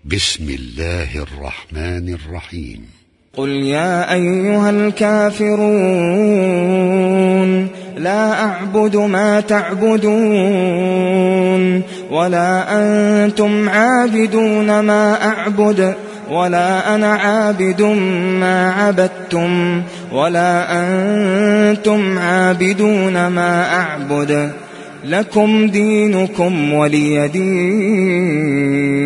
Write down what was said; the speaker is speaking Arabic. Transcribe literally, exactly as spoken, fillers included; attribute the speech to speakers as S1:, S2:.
S1: بسم الله الرحمن الرحيم.
S2: قل يا أيها الكافرون لا أعبد ما تعبدون ولا أنتم عابدون ما أعبد ولا أنا عابد ما عبدتم ولا أنتم عابدون ما أعبد لكم دينكم ولي دين.